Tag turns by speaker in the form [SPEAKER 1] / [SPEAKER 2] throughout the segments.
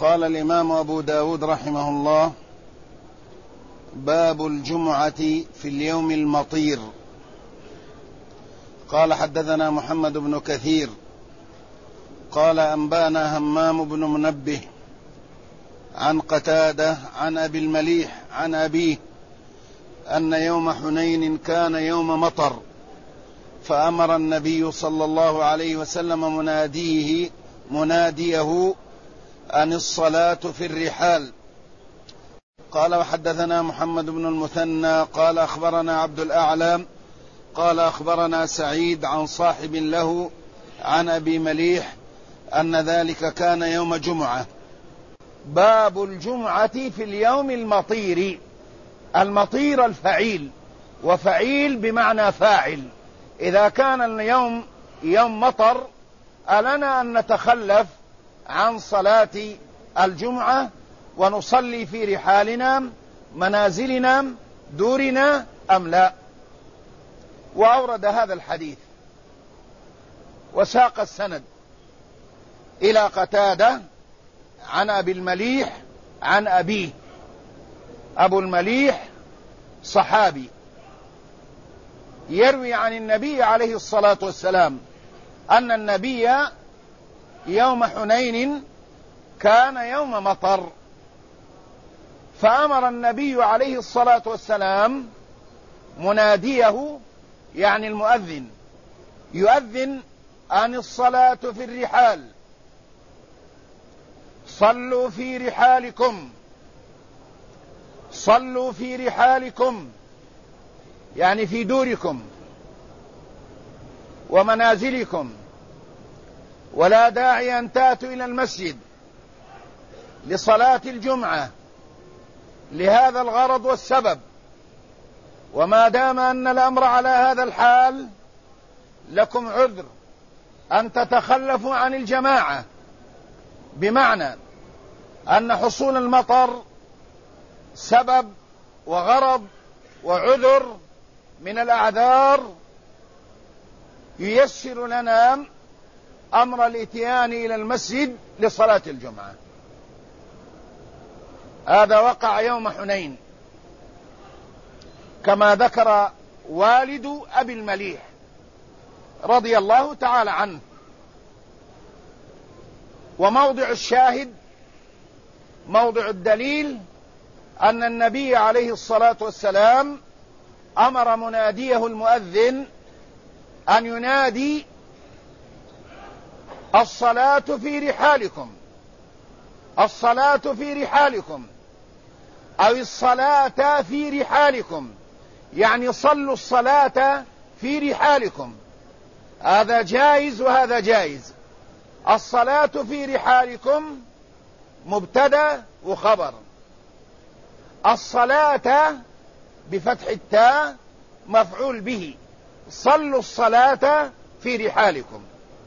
[SPEAKER 1] قال الإمام أبو داود رحمه الله: باب الجمعة في اليوم المطير. قال: حدثنا محمد بن كثير قال: أنبانا همام بن منبه عن قتادة عن أبي المليح عن أبيه أن يوم حنين كان يوم مطر، فأمر النبي صلى الله عليه وسلم مناديه أن الصلاة في الرحال. قال: وحدثنا محمد بن المثنى قال: أخبرنا عبد الأعلى قال: أخبرنا سعيد عن صاحب له عن أبي مليح أن ذلك كان يوم جمعة. باب الجمعة في اليوم المطير. المطير الفعيل، وفعيل بمعنى فاعل. إذا كان اليوم يوم مطر ألنا أن نتخلف عن صلاة الجمعة ونصلي في رحالنا منازلنا دورنا أم لا؟ وأورد هذا الحديث وساق السند إلى قتادة عن أبي المليح عن أبيه. أبو المليح صحابي يروي عن النبي عليه الصلاة والسلام أن النبي يوم حنين كان يوم مطر، فأمر النبي عليه الصلاة والسلام مناديه يعني المؤذن يؤذن عن الصلاة في الرحال، صلوا في رحالكم، صلوا في رحالكم يعني في دوركم ومنازلكم، ولا داعي أن تأتوا إلى المسجد لصلاة الجمعة لهذا الغرض والسبب. وما دام أن الأمر على هذا الحال لكم عذر أن تتخلفوا عن الجماعة، بمعنى أن حصول المطر سبب وغرض وعذر من الأعذار ييسر لنا أمر الإتيان إلى المسجد لصلاة الجمعة. هذا وقع يوم حنين كما ذكر والد أبي المليح رضي الله تعالى عنه. وموضع الشاهد موضع الدليل أن النبي عليه الصلاة والسلام أمر مناديه المؤذن أن ينادي الصلاة في رحالكم، الصلاة في رحالكم، أو الصلاة في رحالكم، يعني صلوا الصلاة في رحالكم. هذا جائز وهذا جائز. الصلاة في رحالكم مبتدأ وخبر، الصلاة بفتح التاء مفعول به، صلوا الصلاة في رحالكم.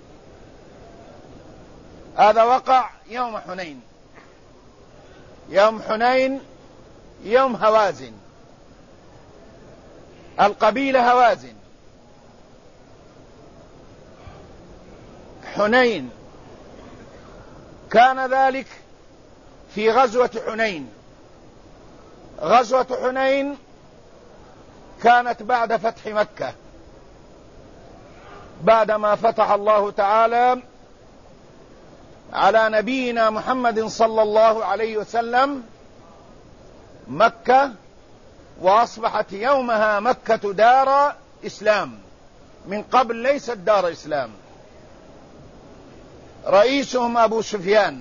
[SPEAKER 1] هذا وقع يوم حنين. يوم حنين يوم هوازن، القبيلة هوازن. حنين كان ذلك في غزوة حنين. غزوة حنين كانت بعد فتح مكة، بعدما فتح الله تعالى على نبينا محمد صلى الله عليه وسلم مكة، وأصبحت يومها مكة دار إسلام، من قبل ليست دار إسلام. رئيسهم أبو سفيان،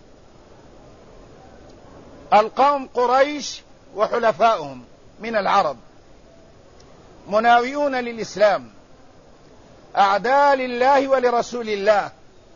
[SPEAKER 1] القوم قريش وحلفاؤهم من العرب مناوئون للإسلام، أعداء لله ولرسول الله.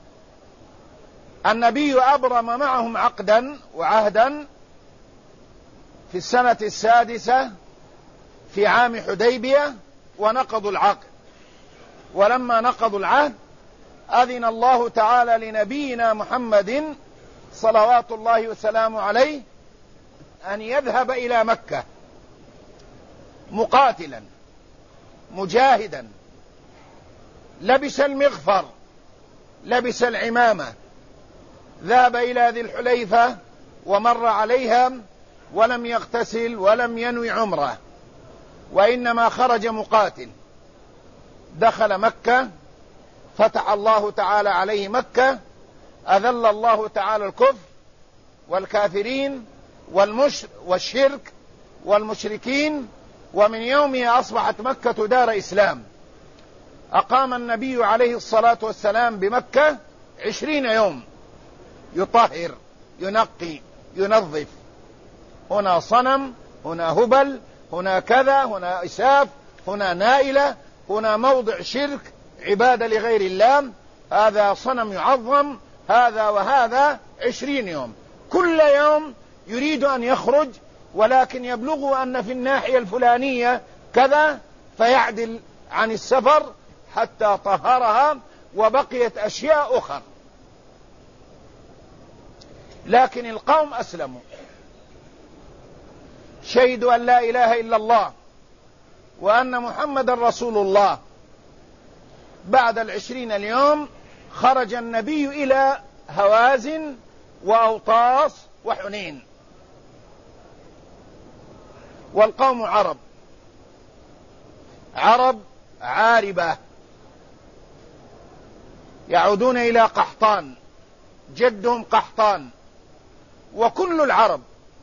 [SPEAKER 1] النبي أبرم معهم عقدا وعهدا في السنة السادسة في عام حديبية، ونقضوا العقد. ولما نقضوا العهد أذن الله تعالى لنبينا محمد صلوات الله وسلامه عليه أن يذهب إلى مكة مقاتلا مجاهدا، لبس المغفر، لبس العمامة، ذهب إلى ذي الحليفة ومر عليها ولم يغتسل ولم ينوي عمره، وإنما خرج مقاتل. دخل مكة، فتح الله تعالى عليه مكة، أذل الله تعالى الكفر والكافرين والشرك والمشركين، ومن يومها أصبحت مكة دار إسلام. أقام النبي عليه الصلاة والسلام بمكة 20 يوم يطهر، ينقي، ينظف. هنا صنم، هنا هبل، هنا كذا، هنا إساف، هنا نائلة، هنا موضع شرك، عبادة لغير الله، هذا صنم يعظم، هذا وهذا. 20 يوم، كل يوم يريد أن يخرج، ولكن يبلغه أن في الناحية الفلانية كذا، فيعدل عن السفر حتى طهرها، وبقيت أشياء أخرى. لكن القوم أسلموا، شهدوا أن لا إله إلا الله وأن محمد رسول الله. بعد 20 اليوم خرج النبي إلى هوازن وأوطاس وحنين، والقوم عرب عاربة، يعودون إلى قحطان، جدهم قحطان. وكل العرب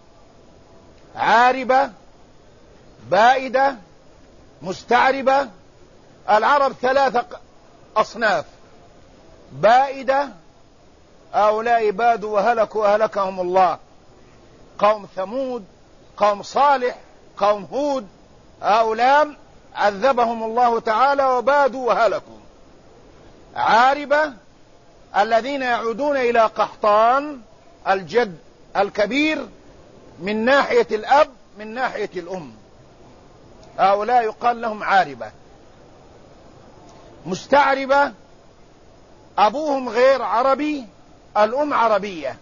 [SPEAKER 1] عاربة، بائدة، مستعربة. العرب 3 أصناف: بائدة، هؤلاء بادوا وهلكوا وهلكهم الله، قوم ثمود، قوم صالح، قوم هود، هؤلاء عذبهم الله تعالى وبادوا وهلكوا. عاربة، الذين يعودون إلى قحطان، الجد الكبير من ناحية الأب من ناحية الأم، هؤلاء يقال لهم عاربة. مستعربة، أبوهم غير عربي، الأم عربية،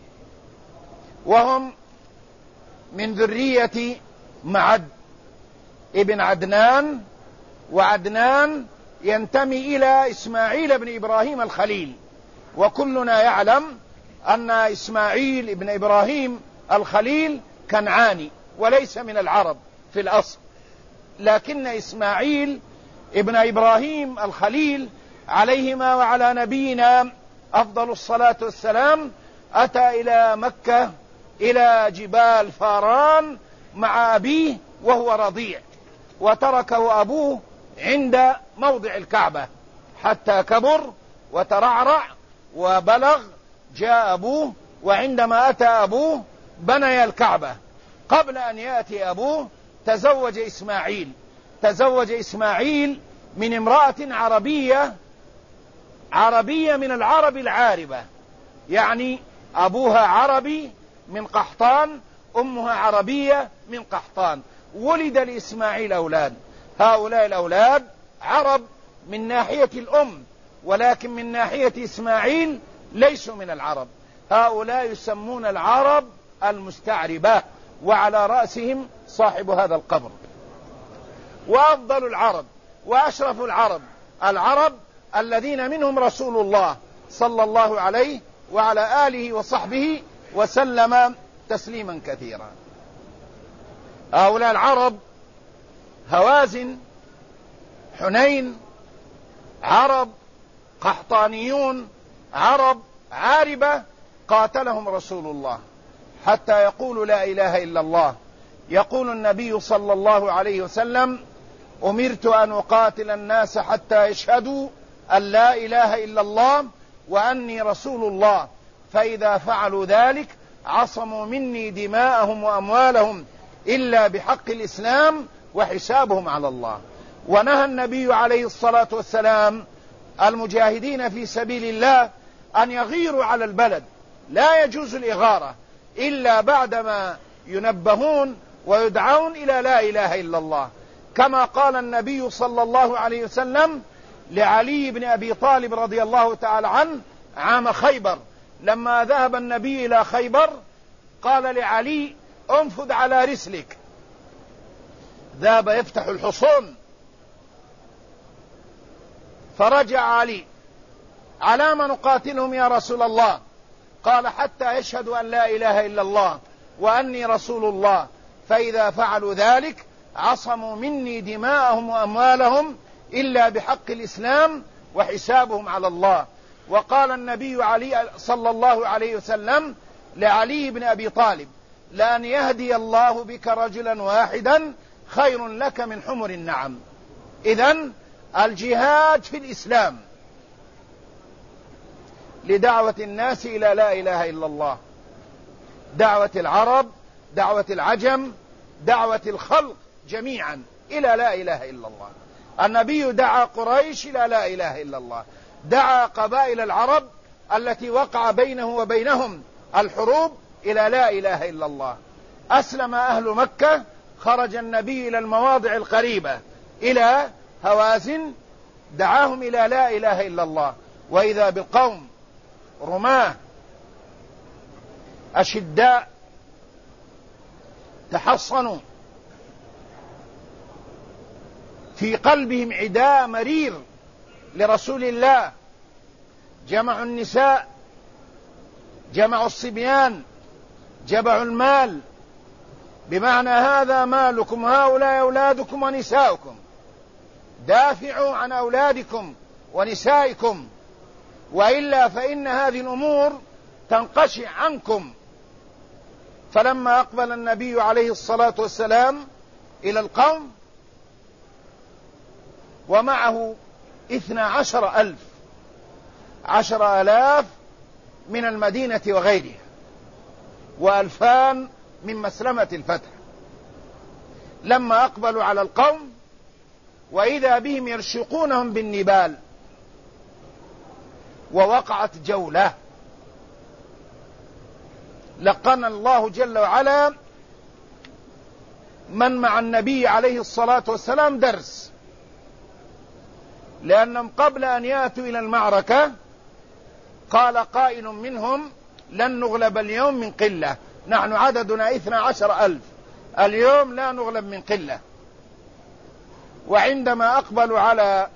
[SPEAKER 1] وهم من ذرية معد ابن عدنان، وعدنان ينتمي إلى إسماعيل بن إبراهيم الخليل. وكلنا يعلم أن إسماعيل ابن إبراهيم الخليل كنعاني وليس من العرب في الأصل، لكن إسماعيل ابن إبراهيم الخليل عليهما وعلى نبينا أفضل الصلاة والسلام أتى إلى مكة إلى جبال فاران مع أبيه وهو رضيع، وتركه أبوه عند موضع الكعبة حتى كبر وترعرع وبلغ، جاء أبوه، وعندما أتى أبوه بني الكعبة. قبل أن يأتي أبوه تزوج إسماعيل من امرأة عربية من العرب العاربة، يعني أبوها عربي من قحطان، أمها عربية من قحطان. ولد لإسماعيل أولاد، هؤلاء الأولاد عرب من ناحية الأم، ولكن من ناحية إسماعيل ليسوا من العرب، هؤلاء يسمون العرب المستعربة، وعلى رأسهم صاحب هذا القبر. وأفضل العرب وأشرف العرب الذين منهم رسول الله صلى الله عليه وعلى آله وصحبه وسلم تسليما كثيرا. هؤلاء العرب هوازن، حنين، عرب قحطانيون، عرب عاربة، قاتلهم رسول الله حتى يقولوا لا إله إلا الله. يقول النبي صلى الله عليه وسلم: أمرت أن أقاتل الناس حتى يشهدوا أن لا إله إلا الله وأني رسول الله، فإذا فعلوا ذلك عصموا مني دماءهم وأموالهم إلا بحق الإسلام وحسابهم على الله. ونهى النبي عليه الصلاة والسلام المجاهدين في سبيل الله أن يغيروا على البلد، لا يجوز الإغارة إلا بعدما ينبهون ويدعون إلى لا إله إلا الله، كما قال النبي صلى الله عليه وسلم لعلي بن أبي طالب رضي الله تعالى عنه عام خيبر، لما ذهب النبي إلى خيبر قال لعلي: انفذ على رسلك. ذهب يفتح الحصون، فرجع علي: على ما نقاتلهم يا رسول الله؟ قال حتى يشهدوا أن لا إله إلا الله وأني رسول الله، فإذا فعلوا ذلك عصموا مني دماءهم وأموالهم إلا بحق الإسلام وحسابهم على الله. وقال النبي صلى الله عليه وسلم لعلي بن أبي طالب: لأن يهدي الله بك رجلا واحدا خير لك من حمر النعم. إذن الجهاد في الإسلام لدعوة الناس إلى لا إله إلا الله، دعوة العرب، دعوة العجم، دعوة الخلق جميعا إلى لا إله إلا الله. النبي دعا قريش إلى لا إله إلا الله، دعا قبائل العرب التي وقع بينه وبينهم الحروب إلى لا إله إلا الله. أسلم أهل مكة، خرج النبي إلى المواضع القريبة إلى هوازن، دعاهم إلى لا إله إلا الله، وإذا بالقوم رماه أشداء تحصنوا، في قلبهم عداء مرير لرسول الله، جمعوا النساء، جمعوا الصبيان، جمعوا المال، بمعنى هذا مالكم، هؤلاء أولادكم ونساؤكم، دافعوا عن أولادكم ونسائكم، وإلا فإن هذه الأمور تنقشع عنكم. فلما أقبل النبي عليه الصلاة والسلام إلى القوم ومعه 12,000، 10,000 من المدينة وغيرها، و2,000 من مسلمة الفتح. لما أقبلوا على القوم وإذا بهم يرشقونهم بالنبال، ووقعت جولة. لقن الله جل وعلا من مع النبي عليه الصلاة والسلام درس، لأنهم قبل أن يأتوا إلى المعركة قال قائل منهم: لن نغلب اليوم من قلة، نحن عددنا 12,000، اليوم لا نغلب من قلة. وعندما أقبلوا على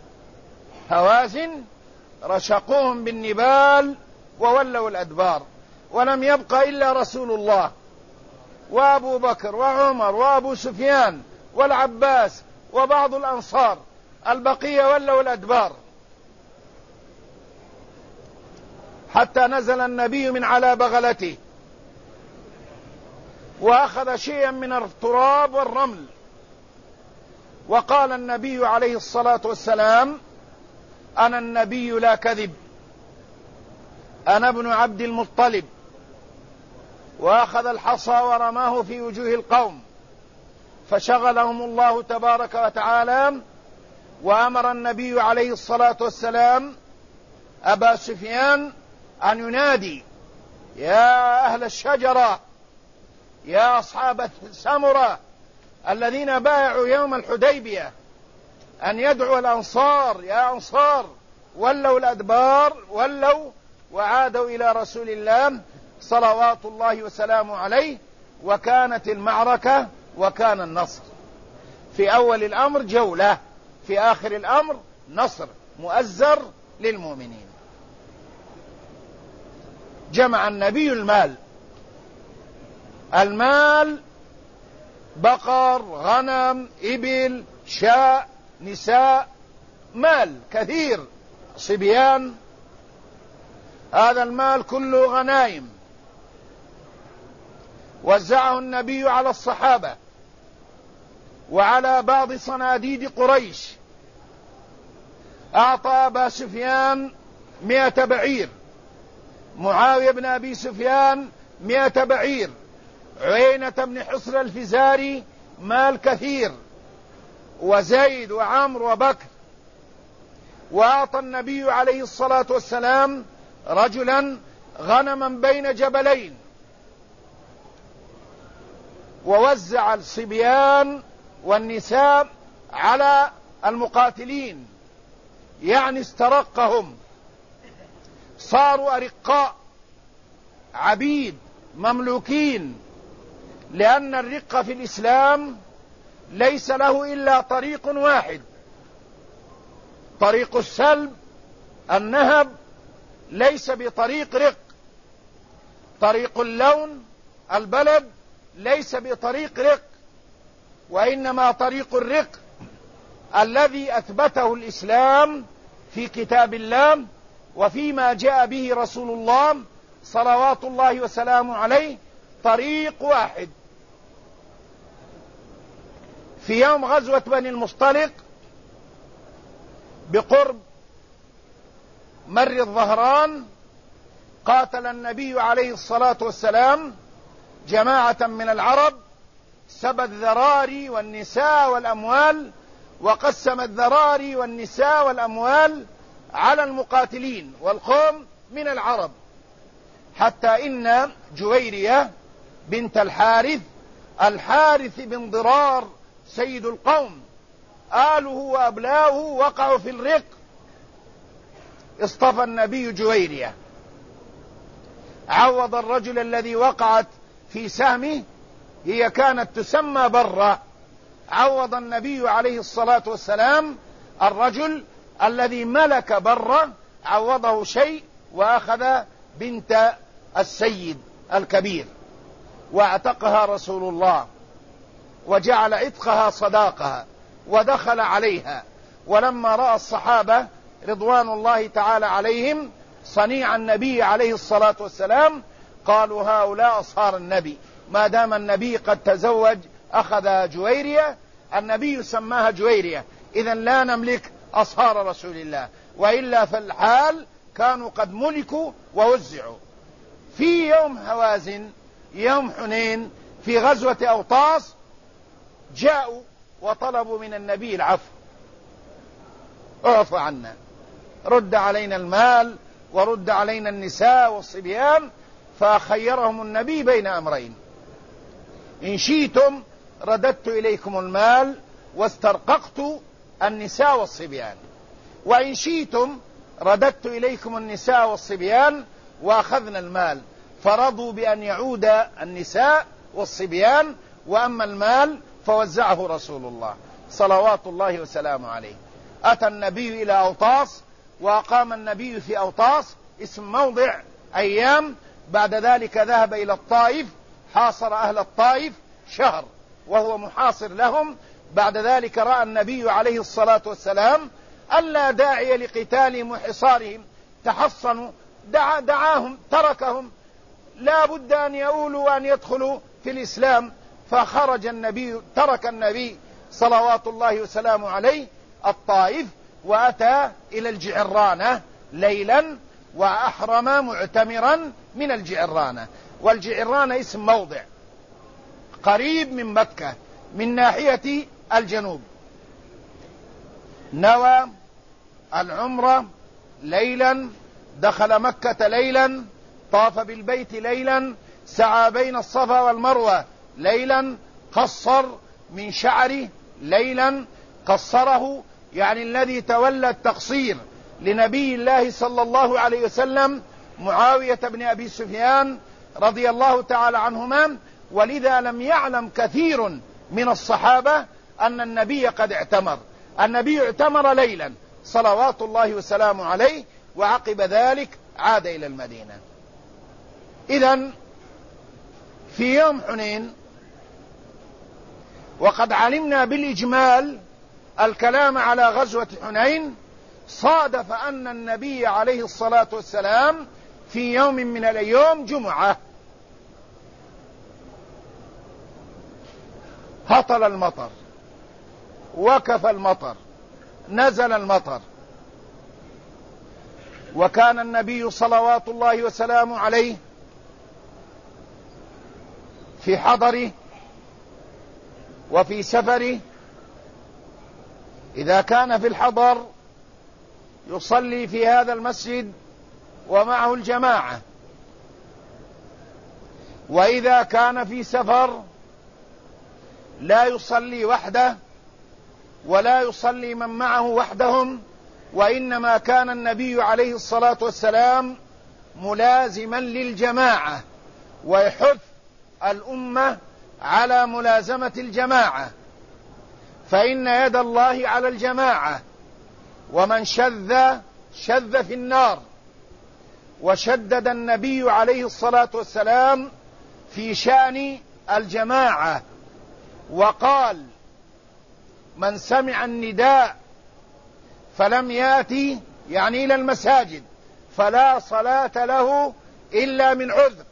[SPEAKER 1] هوازن رشقوهم بالنبال وولوا الأدبار، ولم يبق إلا رسول الله وأبو بكر وعمر وأبو سفيان والعباس وبعض الأنصار، البقية ولوا الأدبار، حتى نزل النبي من على بغلته وأخذ شيئا من التراب والرمل، وقال النبي عليه الصلاة والسلام: أنا النبي لا كذب، أنا ابن عبد المطلب. وأخذ الحصى ورماه في وجوه القوم، فشغلهم الله تبارك وتعالى. وأمر النبي عليه الصلاة والسلام أبا سفيان أن ينادي: يا أهل الشجرة، يا أصحاب السمرة الذين بايعوا يوم الحديبية، أن يدعو الأنصار: يا أنصار، ولوا الأدبار، ولوا وعادوا إلى رسول الله صلوات الله وسلامه عليه. وكانت المعركة وكان النصر، في أول الأمر جولة، في آخر الأمر نصر مؤزر للمؤمنين. جمع النبي المال بقر، غنم، إبل، شاء، نساء، مال كثير، صبيان، هذا المال كله غنائم. وزعه النبي على الصحابة وعلى بعض صناديد قريش. أعطى أبا سفيان 100 بعير، معاوية بن أبي سفيان 100 بعير، عيينة بن حصر الفزاري مال كثير، وزيد وعمر وبكر. وأعطى النبي عليه الصلاة والسلام رجلا غنما بين جبلين، ووزع الصبيان والنساء على المقاتلين، يعني استرقهم، صاروا أرقاء، عبيد مملوكين. لأن الرق في الإسلام ليس له إلا طريق واحد، طريق السلب، النهب، ليس بطريق رق.
[SPEAKER 2] طريق اللون البلد ليس بطريق رق، وإنما طريق الرق الذي أثبته الإسلام في كتاب الله وفيما جاء به رسول الله صلوات الله وسلامه عليه، طريق واحد. في يوم غزوة بني المصطلق بقرب مر الظهران قاتل النبي عليه الصلاة والسلام جماعة من العرب، سبى الذراري والنساء والأموال، وقسم الذراري والنساء والأموال على المقاتلين والقوم من العرب، حتى إن جويرية بنت الحارث بن ضرار سيد القوم، آله وأبلاه وقعوا في الرق، اصطفى النبي جويرية، عوض الرجل الذي وقعت في سهمه، هي كانت تسمى برة، عوض النبي عليه الصلاة والسلام الرجل الذي ملك برة، عوضه شيء وأخذ بنت السيد الكبير واعتقها رسول الله، وجعل عتقها صداقها ودخل عليها. ولما رأى الصحابة رضوان الله تعالى عليهم صنيع النبي عليه الصلاة والسلام قالوا هؤلاء أصهار النبي، ما دام النبي قد تزوج أخذ جويرية، النبي سماها جويرية، إذن لا نملك أصهار رسول الله، وإلا في الحال كانوا قد ملكوا ووزعوا. في يوم هوازن يوم حنين في غزوة أوطاس جاءوا وطلبوا من النبي العفو، اعفو عنا، رد علينا المال ورد علينا النساء والصبيان. فخيرهم النبي بين أمرين: إن شئتم رددت إليكم المال واسترققت النساء والصبيان، وإن شئتم رددت إليكم النساء والصبيان وأخذنا المال. فرضوا بأن يعود النساء والصبيان، وأما المال فوزعه رسول الله صلوات الله وسلامه عليه. أتى النبي إلى أوطاس، وأقام النبي في أوطاس اسم موضع أيام. بعد ذلك ذهب إلى الطائف، حاصر أهل الطائف شهر وهو محاصر لهم. بعد ذلك رأى النبي عليه الصلاة والسلام ألا داعي لقتالهم وحصارهم، تحصنوا، دعاهم، تركهم، لا بد أن يؤولوا وأن يدخلوا في الإسلام. فخرج النبي، ترك النبي صلوات الله وسلامه عليه الطائف، وأتى إلى الجعرانة ليلا، وأحرم معتمرا من الجعرانة. والجعرانة اسم موضع قريب من مكة من ناحية الجنوب. نوى العمرة ليلا، دخل مكة ليلا، طاف بالبيت ليلا، سعى بين الصفا والمروة ليلا، قصر من شعره ليلا، قصره يعني الذي تولى التقصير لنبي الله صلى الله عليه وسلم معاوية بن أبي سفيان رضي الله تعالى عنهما. ولذا لم يعلم كثير من الصحابة أن النبي قد اعتمر. النبي اعتمر ليلا صلوات الله وسلامه عليه، وعقب ذلك عاد إلى المدينة. إذن في يوم حنين، وقد علمنا بالإجمال الكلام على غزوة حنين، صادف أن النبي عليه الصلاة والسلام في يوم من الأيام جمعة هطل المطر، وكف المطر، نزل المطر، وكان النبي صلوات الله وسلامه عليه في حضره وفي سفره. إذا كان في الحضر يصلي في هذا المسجد ومعه الجماعة، وإذا كان في سفر لا يصلي وحده ولا يصلي من معه وحدهم، وإنما كان النبي عليه الصلاة والسلام ملازما للجماعة، ويحث الأمة على ملازمة الجماعة، فإن يد الله على الجماعة، ومن شذ في النار. وشدد النبي عليه الصلاة والسلام في شأن الجماعة، وقال: من سمع النداء فلم يأتي، يعني إلى المساجد، فلا صلاة له إلا من عذر.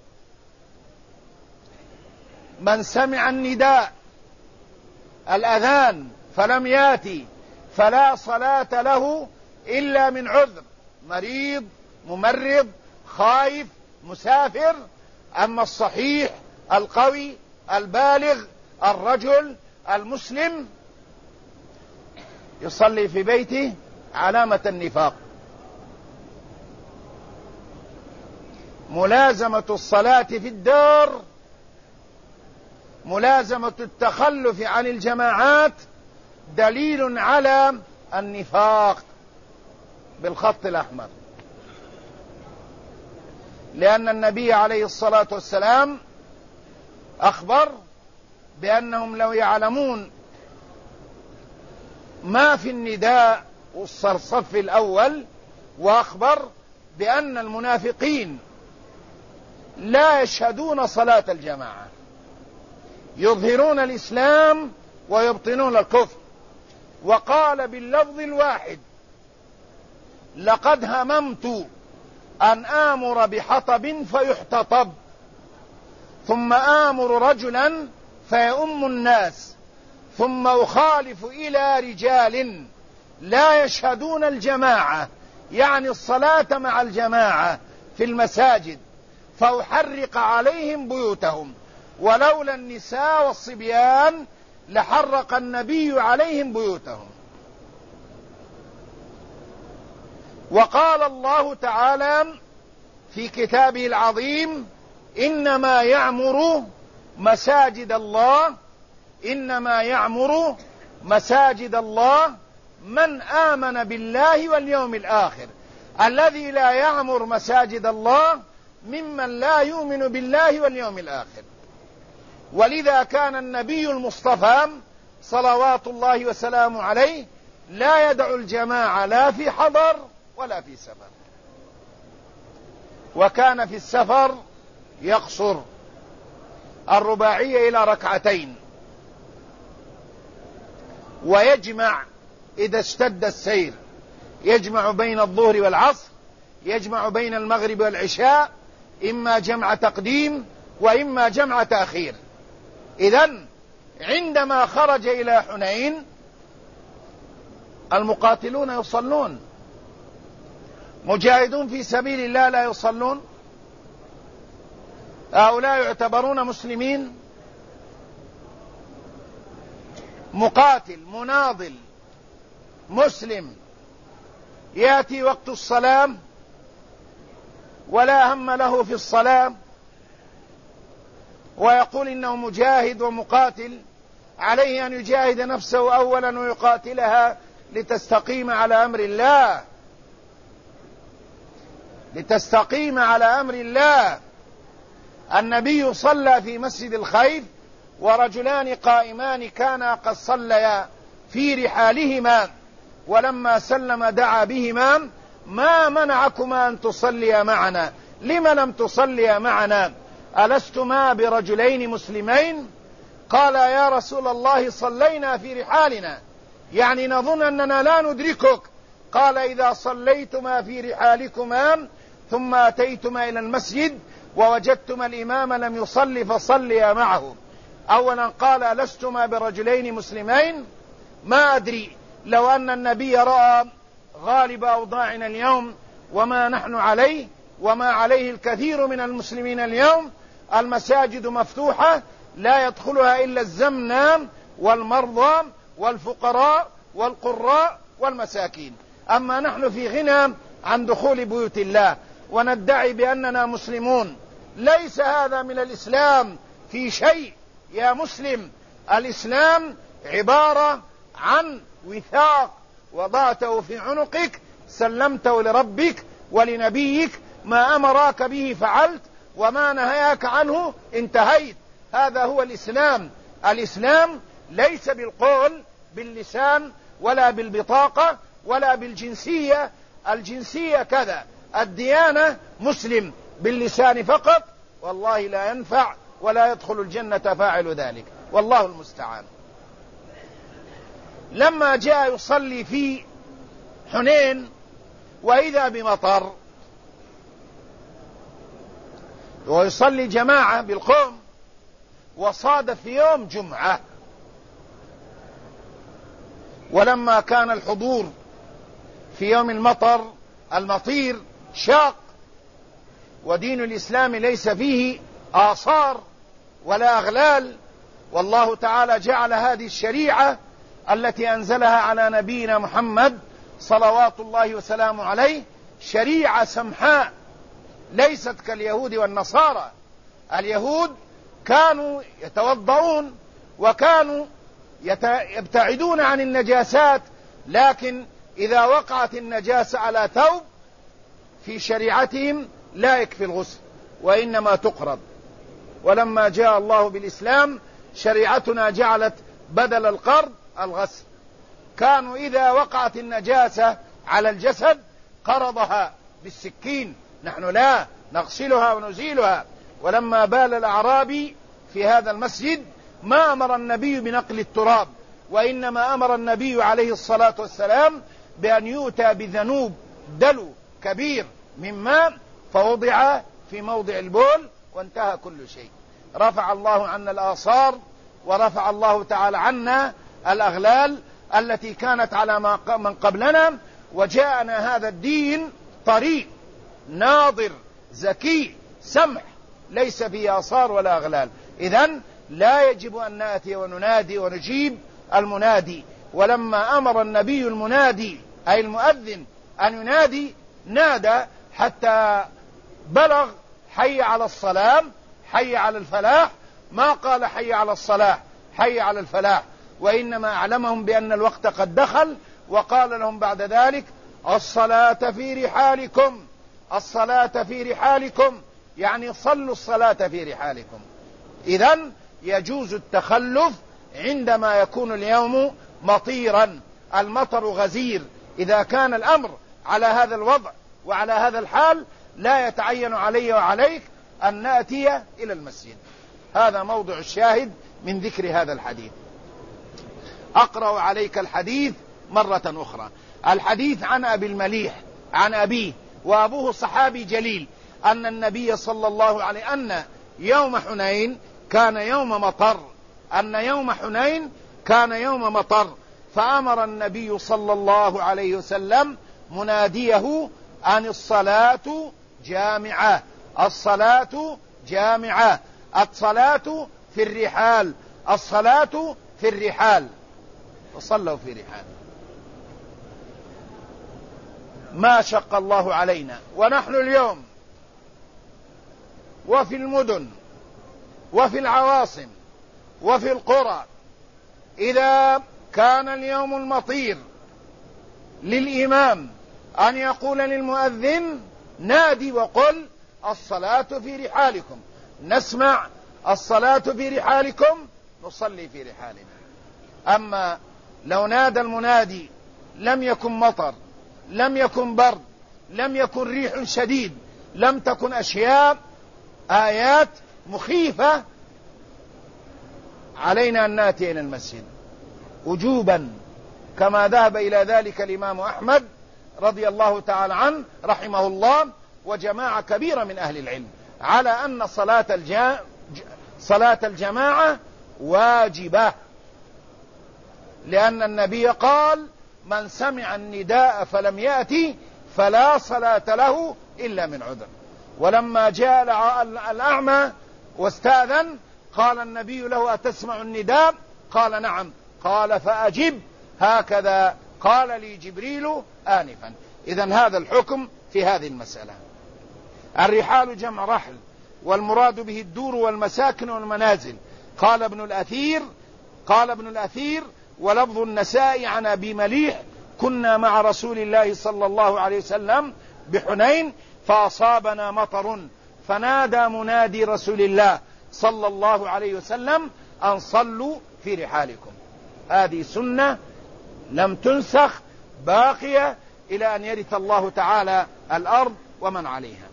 [SPEAKER 2] من سمع النداء الأذان فلم يأتي فلا صلاة له إلا من عذر: مريض، ممرض، خائف، مسافر. أما الصحيح القوي البالغ الرجل المسلم يصلي في بيته علامة النفاق. ملازمة الصلاة في الدار، ملازمة التخلف عن الجماعات دليل على النفاق بالخط الأحمر، لأن النبي عليه الصلاة والسلام أخبر بأنهم لو يعلمون ما في النداء والصف الأول، وأخبر بأن المنافقين لا يشهدون صلاة الجماعة، يظهرون الإسلام ويبطنون الكفر. وقال باللفظ الواحد: لقد هممت أن آمر بحطب فيحتطب، ثم آمر رجلا فيؤم الناس، ثم أخالف إلى رجال لا يشهدون الجماعة، يعني الصلاة مع الجماعة في المساجد، فأحرق عليهم بيوتهم، ولولا النساء والصبيان لحرق النبي عليهم بيوتهم. وقال الله تعالى في كتابه العظيم: إنما يعمر مساجد الله، إنما يعمر مساجد الله من آمن بالله واليوم الآخر. الذي لا يعمر مساجد الله ممن لا يؤمن بالله واليوم الآخر. ولذا كان النبي المصطفى صلوات الله وسلامه عليه لا يدع الجماعة لا في حضر ولا في سفر، وكان في السفر يقصر الرباعية إلى ركعتين، ويجمع إذا اشتد السير، يجمع بين الظهر والعصر، يجمع بين المغرب والعشاء، إما جمع تقديم وإما جمع تأخير. إذن عندما خرج إلى حنين المقاتلون يصلون، مجاهدون في سبيل الله لا يصلون، هؤلاء يعتبرون مسلمين. مقاتل مناضل مسلم يأتي وقت الصلاة ولا هم له في الصلاة، ويقول إنه مجاهد ومقاتل، عليه أن يجاهد نفسه أولا ويقاتلها لتستقيم على أمر الله، لتستقيم على أمر الله. النبي صلى في مسجد الخيف ورجلان قائمان كانا قد صليا في رحالهما، ولما سلم دعا بهما: ما منعكما أن تصليا معنا؟ لم لم تصليا معنا؟ ألستما برجلين مسلمين؟ قال: يا رسول الله صلينا في رحالنا، يعني نظن أننا لا ندركك. قال: إذا صليتما في رحالكما ثم أتيتما إلى المسجد ووجدتما الإمام لم يصلي فصليا معه. أولا قال: ألستما برجلين مسلمين؟ ما أدري، لو أن النبي رأى غالب أوضاعنا اليوم وما نحن عليه وما عليه الكثير من المسلمين اليوم، المساجد مفتوحة لا يدخلها إلا الزمنام والمرضى والفقراء والقراء والمساكين. أما نحن في غنى عن دخول بيوت الله وندعي بأننا مسلمون. ليس هذا من الإسلام في شيء يا مسلم. الإسلام عبارة عن وثاق وضعته في عنقك، سلمته لربك ولنبيك، ما أمراك به فعلت وما نهاك عنه انتهيت. هذا هو الإسلام. الإسلام ليس بالقول باللسان ولا بالبطاقة ولا بالجنسية. الجنسية كذا، الديانة مسلم باللسان فقط، والله لا ينفع ولا يدخل الجنة فاعل ذلك، والله المستعان. لما جاء يصلي في حنين وإذا بمطر، ويصلي جماعة بالقوم، وصادف في يوم جمعة، ولما كان الحضور في يوم المطير شاق، ودين الإسلام ليس فيه آثار ولا أغلال، والله تعالى جعل هذه الشريعة التي أنزلها على نبينا محمد صلوات الله وسلامه عليه شريعة سمحاء، ليست كاليهود والنصارى. اليهود كانوا يتوضؤون وكانوا يبتعدون عن النجاسات، لكن إذا وقعت النجاسة على ثوب في شريعتهم لا يكفي الغسل وإنما تقرض. ولما جاء الله بالإسلام شريعتنا جعلت بدل القرض الغسل. كانوا إذا وقعت النجاسة على الجسد قرضها بالسكين، نحن لا نغسلها ونزيلها. ولما بال الأعرابي في هذا المسجد ما أمر النبي بنقل التراب، وإنما أمر النبي عليه الصلاة والسلام بأن يؤتى بذنوب دلو كبير من ماء فوضع في موضع البول وانتهى كل شيء. رفع الله عنا الآثار، ورفع الله تعالى عنا الأغلال التي كانت على من قبلنا، وجاءنا هذا الدين طريق ناظر ذكي سمح ليس فيه آثار ولا أغلال. إذن لا يجب أن نأتي وننادي ونجيب المنادي. ولما أمر النبي المنادي أي المؤذن أن ينادي، نادى حتى بلغ حي على الصلاة حي على الفلاح، ما قال حي على الصلاة حي على الفلاح، وإنما أعلمهم بأن الوقت قد دخل، وقال لهم بعد ذلك الصلاة في رحالكم، الصلاة في رحالكم، يعني صلوا الصلاة في رحالكم. إذن يجوز التخلف عندما يكون اليوم مطيرا، المطر غزير. إذا كان الأمر على هذا الوضع وعلى هذا الحال لا يتعين علي وعليك أن نأتي إلى المسجد. هذا موضع الشاهد من ذكر هذا الحديث. أقرأ عليك الحديث مرة أخرى. الحديث عن أبي المليح عن أبيه، وأبوه صحابي جليل، أن النبي صلى الله عليه أن يوم حنين كان يوم مطر، أن يوم حنين كان يوم مطر، فأمر النبي صلى الله عليه وسلم مناديه أن الصلاة جامعة، الصلاة جامعة، الصلاة في الرحال، الصلاة في الرحال، فصلوا في رحال. ما شق الله علينا، ونحن اليوم وفي المدن وفي العواصم وفي القرى إذا كان اليوم المطير للإمام أن يقول للمؤذن نادي وقل الصلاة في رحالكم، نسمع الصلاة في رحالكم نصلي في رحالنا. أما لو نادى المنادي لم يكن مطر، لم يكن برد، لم يكن ريح شديد، لم تكن أشياء آيات مخيفة، علينا أن نأتي إلى المسجد وجوبا، كما ذهب إلى ذلك الإمام أحمد رضي الله تعالى عنه رحمه الله وجماعة كبيرة من أهل العلم على أن صلاة الجماعة واجبة، لأن النبي قال من سمع النداء فلم يأتي فلا صلاة له إلا من عذر. ولما جاء الأعمى واستأذن قال النبي له أتسمع النداء؟ قال نعم، قال فأجب، هكذا قال لي جبريل آنفا. إذن هذا الحكم في هذه المسألة. الرحال جمع رحل، والمراد به الدور والمساكن والمنازل. قال ابن الأثير ولفظ النسائي عن أبي مليح كنا مع رسول الله صلى الله عليه وسلم بحنين فأصابنا مطر فنادى منادي رسول الله صلى الله عليه وسلم أن صلوا في رحالكم. هذه سنة لم تنسخ، باقية إلى أن يرث الله تعالى الأرض ومن عليها.